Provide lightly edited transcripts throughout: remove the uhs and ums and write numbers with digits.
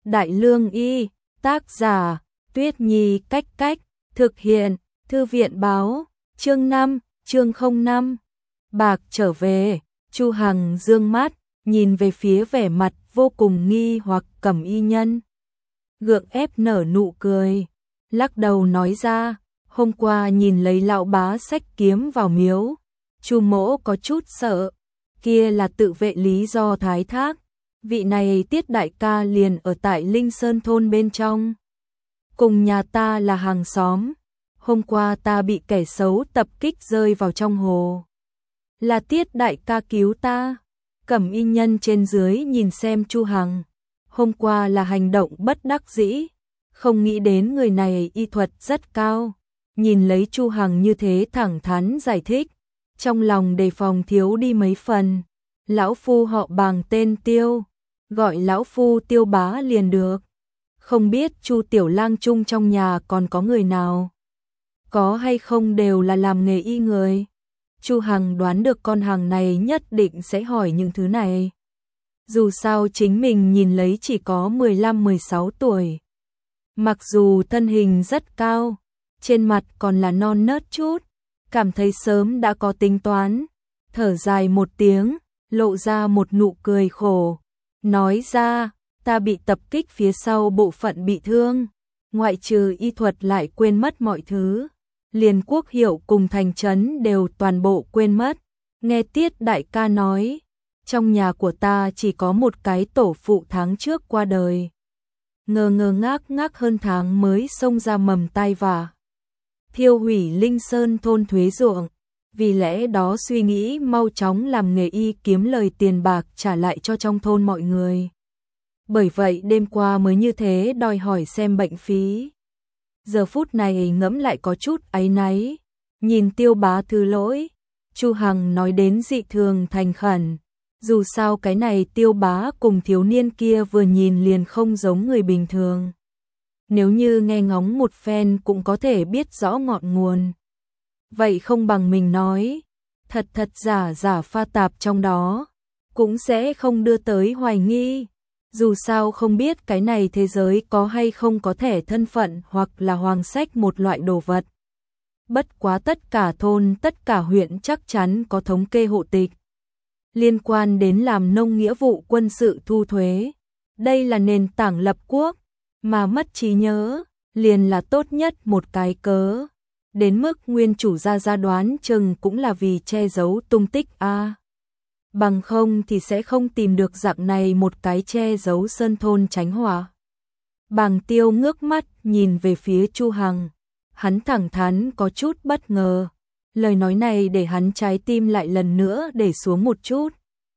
Đại Lương Y, tác giả, Tuyết Nhi Cách Cách, thực hiện, Thư viện báo, chương 5, chương 05. Bạc trở về, Chu Hằng dương mắt, nhìn về phía vẻ mặt vô cùng nghi hoặc Cẩm Y Nhân. Gượng ép nở nụ cười, lắc đầu nói ra, hôm qua nhìn lấy lão bá xách kiếm vào miếu, Chu mỗ có chút sợ, kia là tự vệ lý do thoái thác, vị này Tiết đại ca liền ở tại Linh Sơn thôn bên trong. Cùng nhà ta là hàng xóm, hôm qua ta bị kẻ xấu tập kích rơi vào trong hồ. Là Tiết đại ca cứu ta. Cẩm Y Nhân trên dưới nhìn xem Chu Hằng, hôm qua là hành động bất đắc dĩ, không nghĩ đến người này y thuật rất cao. Nhìn lấy Chu Hằng như thế thẳng thắn giải thích, trong lòng đề phòng thiếu đi mấy phần. Lão phu họ Bàng tên Tiêu, gọi lão phu Tiêu bá liền được. Không biết Chu tiểu lang chung trong nhà còn có người nào, có hay không đều là làm nghề y người. Chu Hằng đoán được con hàng này nhất định sẽ hỏi những thứ này. Dù sao chính mình nhìn lấy chỉ có 15-16 tuổi. Mặc dù thân hình rất cao, trên mặt còn là non nớt chút, cảm thấy sớm đã có tính toán. Thở dài một tiếng, lộ ra một nụ cười khổ, nói ra, ta bị tập kích phía sau bộ phận bị thương, ngoại trừ y thuật lại quên mất mọi thứ. Liền quốc hiệu cùng thành trấn đều toàn bộ quên mất. Nghe Tiết đại ca nói, trong nhà của ta chỉ có một cái tổ phụ tháng trước qua đời. Ngơ ngác ngác hơn tháng mới xông ra mầm tai vạ, thiêu hủy Linh Sơn thôn thuế ruộng. Vì lẽ đó suy nghĩ mau chóng làm nghề y kiếm lời tiền bạc trả lại cho trong thôn mọi người. Bởi vậy đêm qua mới như thế đòi hỏi xem bệnh phí. Giờ phút này ngẫm lại có chút áy náy, nhìn Tiêu bá thứ lỗi, Chu Hằng nói đến dị thường thành khẩn. Dù sao cái này Tiêu bá cùng thiếu niên kia vừa nhìn liền không giống người bình thường. Nếu như nghe ngóng một phen cũng có thể biết rõ ngọn nguồn. Vậy không bằng mình nói, thật giả giả pha tạp trong đó, cũng sẽ không đưa tới hoài nghi. Dù sao không biết cái này thế giới có hay không có thể thân phận hoặc là hoàng sách một loại đồ vật. Bất quá tất cả thôn, tất cả huyện chắc chắn có thống kê hộ tịch. Liên quan đến làm nông nghĩa vụ quân sự thu thuế. Đây là nền tảng lập quốc, mà mất trí nhớ, liền là tốt nhất một cái cớ. Đến mức nguyên chủ gia đoán chừng cũng là vì che giấu tung tích a. Bằng không thì sẽ không tìm được dạng này một cái che giấu sơn thôn tránh họa. Bàng Tiêu ngước mắt nhìn về phía Chu Hằng, hắn thẳng thắn có chút bất ngờ. Lời nói này để hắn trái tim lại lần nữa để xuống một chút.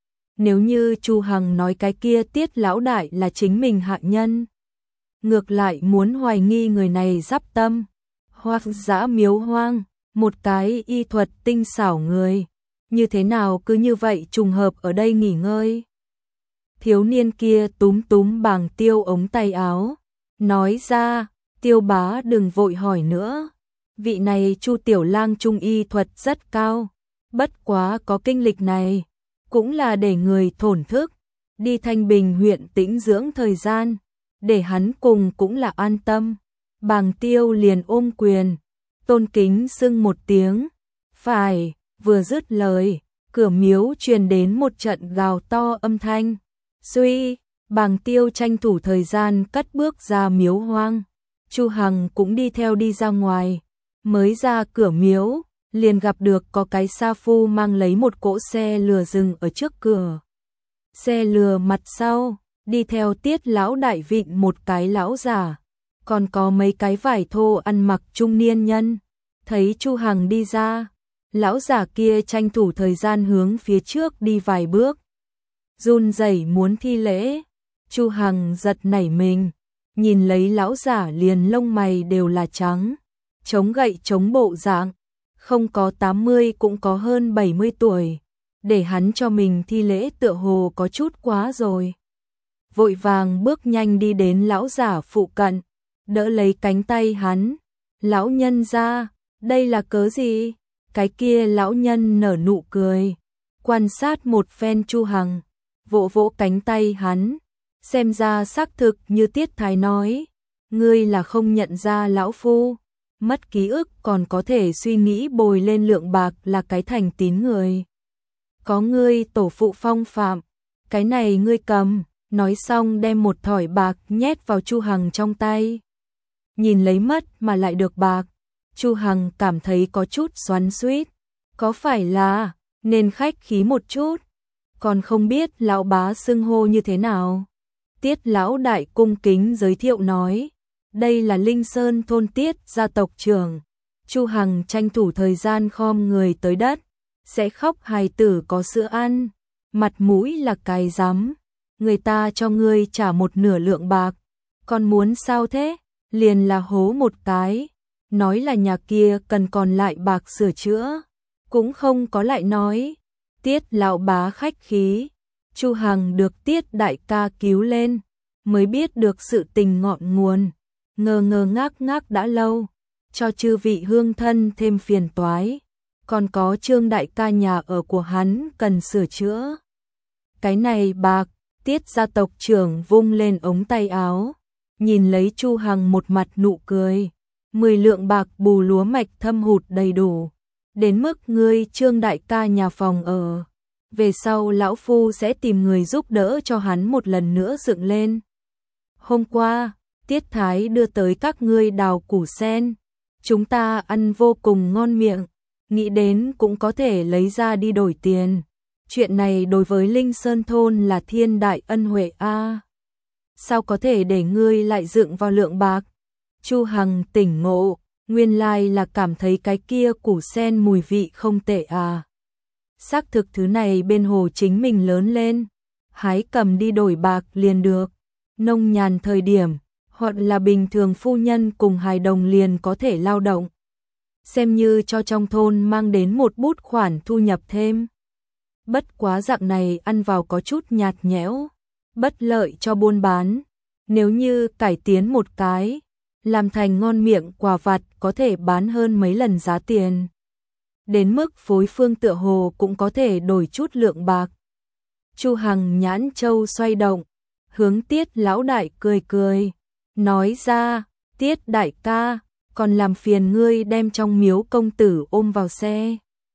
Nếu như Chu Hằng nói cái kia Tiết lão đại là chính mình hạ nhân, ngược lại muốn hoài nghi người này giáp tâm. Hoang dã miếu hoang, một cái y thuật tinh xảo người, như thế nào cứ như vậy trùng hợp ở đây nghỉ ngơi. Thiếu niên kia túm Bàng Tiêu ống tay áo, nói ra, Tiêu bá đừng vội hỏi nữa. Vị này Chu tiểu lang trung y thuật rất cao, bất quá có kinh lịch này, cũng là để người thổn thức, đi Thanh Bình huyện tĩnh dưỡng thời gian, để hắn cùng cũng là an tâm. Bàng Tiêu liền ôm quyền, tôn kính xưng một tiếng, phải, vừa dứt lời, cửa miếu truyền đến một trận gào to âm thanh. Suy, Bàng Tiêu tranh thủ thời gian cất bước ra miếu hoang, Chu Hằng cũng đi theo đi ra ngoài, mới ra cửa miếu, liền gặp được có cái sa phu mang lấy một cỗ xe lừa dừng ở trước cửa. Xe lừa mặt sau, đi theo Tiết lão đại vịn một cái lão giả, còn có mấy cái vải thô ăn mặc trung niên nhân. Thấy Chu Hằng đi ra, lão giả kia tranh thủ thời gian hướng phía trước đi vài bước, run rẩy muốn thi lễ. Chu Hằng giật nảy mình, nhìn lấy lão giả liền lông mày đều là trắng, chống gậy chống bộ dạng, không có 80 cũng có hơn 70 tuổi, để hắn cho mình thi lễ tựa hồ có chút quá rồi. Vội vàng bước nhanh đi đến lão giả phụ cận, đỡ lấy cánh tay hắn. Lão nhân ra, đây là cớ gì? Cái kia lão nhân nở nụ cười, quan sát một phen Chu Hằng, vỗ vỗ cánh tay hắn, Xem ra xác thực như Tiết Thái nói, ngươi là không nhận ra lão phu, mất ký ức còn có thể suy nghĩ bồi lên lượng bạc là cái thành tín người. Có ngươi tổ phụ phong phạm, cái này ngươi cầm, nói xong đem một thỏi bạc nhét vào Chu Hằng trong tay. Nhìn lấy mất mà lại được bạc, Chu Hằng cảm thấy có chút xoắn xuýt, có phải là nên khách khí một chút, còn không biết lão bá xưng hô như thế nào. Tiết lão đại cung kính giới thiệu nói, đây là Linh Sơn thôn Tiết gia tộc trưởng. Chu Hằng tranh thủ thời gian khom người tới đất, sẽ khóc hài tử có sữa ăn, mặt mũi là cái rắm, người ta cho ngươi trả một nửa lượng bạc, còn muốn sao thế, liền là hố một cái, nói là nhà kia cần còn lại bạc sửa chữa, cũng không có lại nói. Tiết lão bá khách khí, Chu Hằng được Tiết đại ca cứu lên, mới biết được sự tình ngọn nguồn, ngơ ngác đã lâu, cho chư vị hương thân thêm phiền toái, còn có Trương đại ca nhà ở của hắn cần sửa chữa. Cái này bạc, Tiết gia tộc trưởng vung lên ống tay áo, nhìn lấy Chu Hằng một mặt nụ cười, 10 lượng bạc bù lúa mạch thâm hụt đầy đủ, đến mức ngươi Trương đại ca nhà phòng ở. Về sau lão phu sẽ tìm người giúp đỡ cho hắn một lần nữa dựng lên. Hôm qua, Tiết Thái đưa tới các ngươi đào củ sen, chúng ta ăn vô cùng ngon miệng, nghĩ đến cũng có thể lấy ra đi đổi tiền. Chuyện này đối với Linh Sơn thôn là thiên đại ân huệ a. Sao có thể để ngươi lại dựng vào lượng bạc? Chu Hằng tỉnh ngộ, nguyên lai là cảm thấy cái kia củ sen mùi vị không tệ à. Xác thực thứ này bên hồ chính mình lớn lên, hái cầm đi đổi bạc liền được. Nông nhàn thời điểm, hoặc là bình thường phu nhân cùng hài đồng liền có thể lao động. Xem như cho trong thôn mang đến một bút khoản thu nhập thêm. Bất quá dạng này ăn vào có chút nhạt nhẽo, bất lợi cho buôn bán. Nếu như cải tiến một cái, làm thành ngon miệng quà vặt có thể bán hơn mấy lần giá tiền. Đến mức phối phương tựa hồ cũng có thể đổi chút lượng bạc. Chu Hằng nhãn châu xoay động, hướng Tiết lão đại cười, nói ra, Tiết đại ca, còn làm phiền ngươi đem trong miếu công tử ôm vào xe.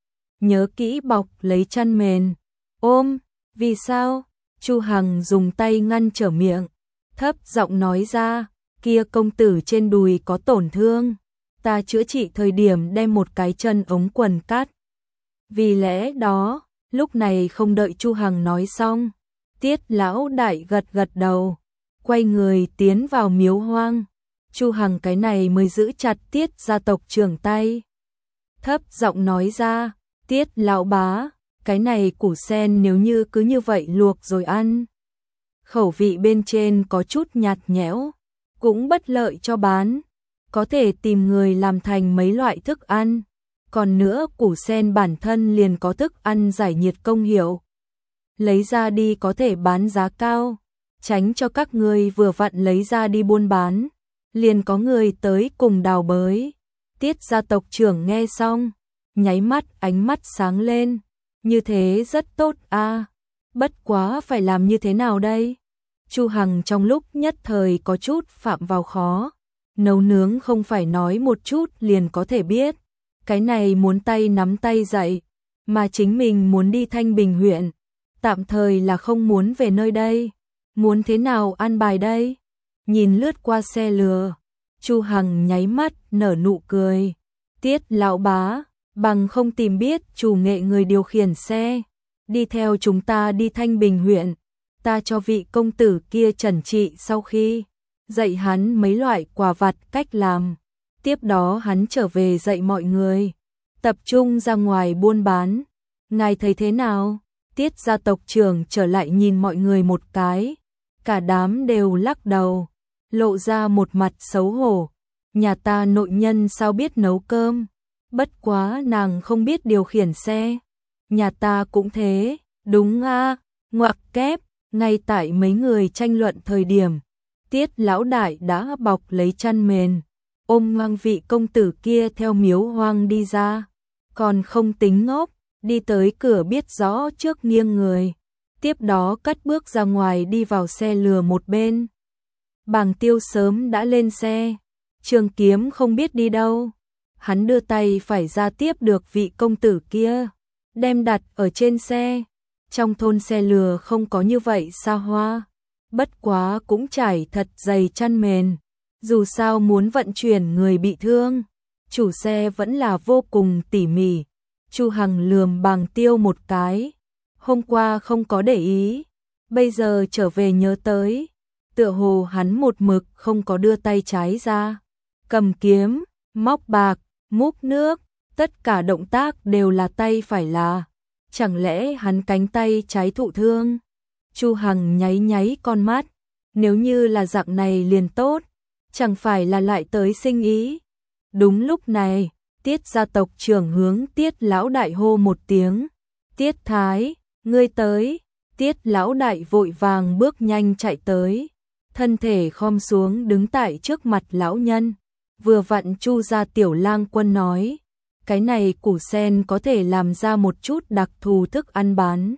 Nhớ kỹ bọc lấy chăn mền, ôm, vì sao? Chu Hằng dùng tay ngăn trở miệng, thấp giọng nói ra, kia công tử trên đùi có tổn thương, ta chữa trị thời điểm đem một cái chân ống quần cắt. Vì lẽ đó, lúc này không đợi Chu Hằng nói xong, Tiết lão đại gật đầu, quay người tiến vào miếu hoang. Chu Hằng cái này mới giữ chặt Tiết gia tộc trưởng tay. Thấp giọng nói ra, Tiết lão bá, cái này củ sen nếu như cứ như vậy luộc rồi ăn, khẩu vị bên trên có chút nhạt nhẽo, cũng bất lợi cho bán, có thể tìm người làm thành mấy loại thức ăn. Còn nữa củ sen bản thân liền có thức ăn giải nhiệt công hiệu. Lấy ra đi có thể bán giá cao, tránh cho các ngươi vừa vặn lấy ra đi buôn bán, liền có người tới cùng đào bới. Tiết gia tộc trưởng nghe xong, nháy mắt ánh mắt sáng lên, như thế rất tốt a. Bất quá phải làm như thế nào đây? Chu Hằng trong lúc nhất thời có chút phạm vào khó, nấu nướng không phải nói một chút liền có thể biết. Cái này muốn tay nắm tay dạy, mà chính mình muốn đi Thanh Bình huyện, tạm thời là không muốn về nơi đây, muốn thế nào an bài đây? Nhìn lướt qua xe lừa, Chu Hằng nháy mắt nở nụ cười, Tiết lão bá, bằng không tìm biết chủ nghệ người điều khiển xe, đi theo chúng ta đi Thanh Bình huyện, ta cho vị công tử kia trần trị sau khi dạy hắn mấy loại quà vặt cách làm. Tiếp đó hắn trở về dạy mọi người, tập trung ra ngoài buôn bán. Ngài thấy thế nào? Tiết gia tộc trưởng trở lại nhìn mọi người một cái, cả đám đều lắc đầu, lộ ra một mặt xấu hổ. Nhà ta nội nhân sao biết nấu cơm, bất quá nàng không biết điều khiển xe. Nhà ta cũng thế, đúng a, ngoặc kép. Ngay tại mấy người tranh luận thời điểm, Tiết lão đại đã bọc lấy chăn mền, ôm ngang vị công tử kia theo miếu hoang đi ra, còn không tính ngốc, đi tới cửa biết rõ trước nghiêng người, Tiếp đó cất bước ra ngoài đi vào xe lừa một bên. Bàng Tiêu sớm đã lên xe, Trường Kiếm không biết đi đâu. Hắn đưa tay phải ra tiếp được vị công tử kia, đem đặt ở trên xe. Trong thôn xe lừa không có như vậy xa hoa, bất quá cũng trải thật dày chăn mền. Dù sao muốn vận chuyển người bị thương, chủ xe vẫn là vô cùng tỉ mỉ. Chu Hằng lườm Bàng Tiêu một cái, hôm qua không có để ý, bây giờ trở về nhớ tới, tựa hồ hắn một mực không có đưa tay trái ra, cầm kiếm, móc bạc, múc nước, tất cả động tác đều là tay phải là, chẳng lẽ hắn cánh tay trái thụ thương? Chu Hằng nháy nháy con mắt, nếu như là dạng này liền tốt, chẳng phải là lại tới sinh ý. Đúng lúc này, Tiết gia tộc trưởng hướng Tiết lão đại hô một tiếng, Tiết Thái, ngươi tới. Tiết lão đại vội vàng bước nhanh chạy tới, thân thể khom xuống đứng tại trước mặt lão nhân. Vừa vặn Chu gia tiểu lang quân nói, cái này củ sen có thể làm ra một chút đặc thù thức ăn bán.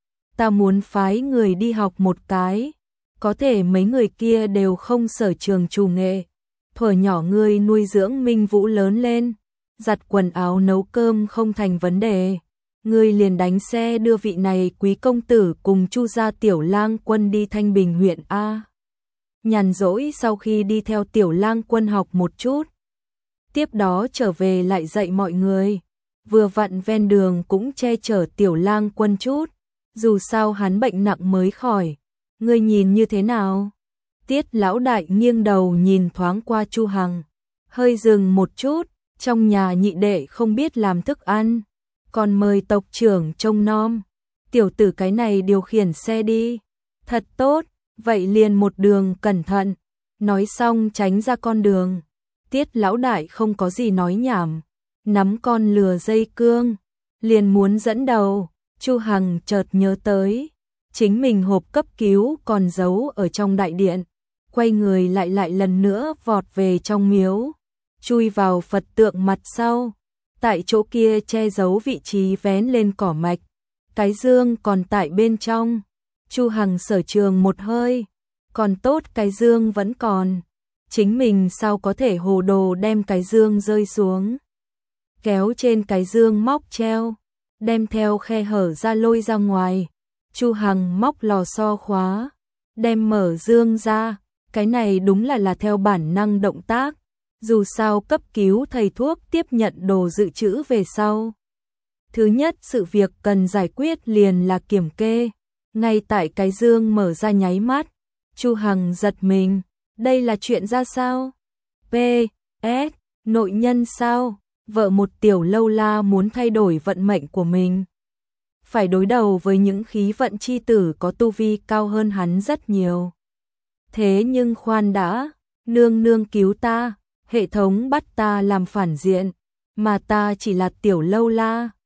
Ta muốn phái người đi học một cái, có thể mấy người kia đều không sở trường chủ nghệ. Thuở nhỏ ngươi nuôi dưỡng Minh Vũ lớn lên, giặt quần áo nấu cơm không thành vấn đề. Ngươi liền đánh xe đưa vị này quý công tử cùng Chu gia tiểu lang quân đi Thanh Bình huyện A. Nhàn rỗi sau khi đi theo tiểu lang quân học một chút, tiếp đó trở về lại dạy mọi người. Vừa vặn ven đường cũng che chở tiểu lang quân chút, dù sao hắn bệnh nặng mới khỏi. Ngươi nhìn như thế nào? Tiết lão đại nghiêng đầu nhìn thoáng qua Chu Hằng, hơi dừng một chút, trong nhà nhị đệ không biết làm thức ăn, còn mời tộc trưởng trông nom. Tiểu tử cái này điều khiển xe đi. Thật tốt, vậy liền một đường cẩn thận. Nói xong tránh ra con đường. Tiết lão đại không có gì nói nhảm, nắm con lừa dây cương, liền muốn dẫn đầu. Chu Hằng chợt nhớ tới, chính mình hộp cấp cứu còn giấu ở trong đại điện, quay người lại lần nữa vọt về trong miếu, chui vào Phật tượng mặt sau. Tại chỗ kia che giấu vị trí vén lên cỏ mạch, cái dương còn tại bên trong. Chu Hằng sở trường một hơi, còn tốt cái dương vẫn còn, chính mình sao có thể hồ đồ đem cái dương rơi xuống. Kéo trên cái dương móc treo, đem theo khe hở ra lôi ra ngoài. Chu Hằng móc lò xo khóa, đem mở dương ra, cái này đúng là theo bản năng động tác. Dù sao cấp cứu thầy thuốc tiếp nhận đồ dự trữ về sau. Thứ nhất sự việc cần giải quyết liền là kiểm kê. Ngay tại cái dương mở ra nháy mắt, Chu Hằng giật mình, đây là chuyện ra sao? P.S. Nội nhân sao? Vợ một tiểu lâu la muốn thay đổi vận mệnh của mình, phải đối đầu với những khí vận chi tử có tu vi cao hơn hắn rất nhiều. Thế nhưng khoan đã, nương nương cứu ta. Hệ thống bắt ta làm phản diện, mà ta chỉ là tiểu lâu la,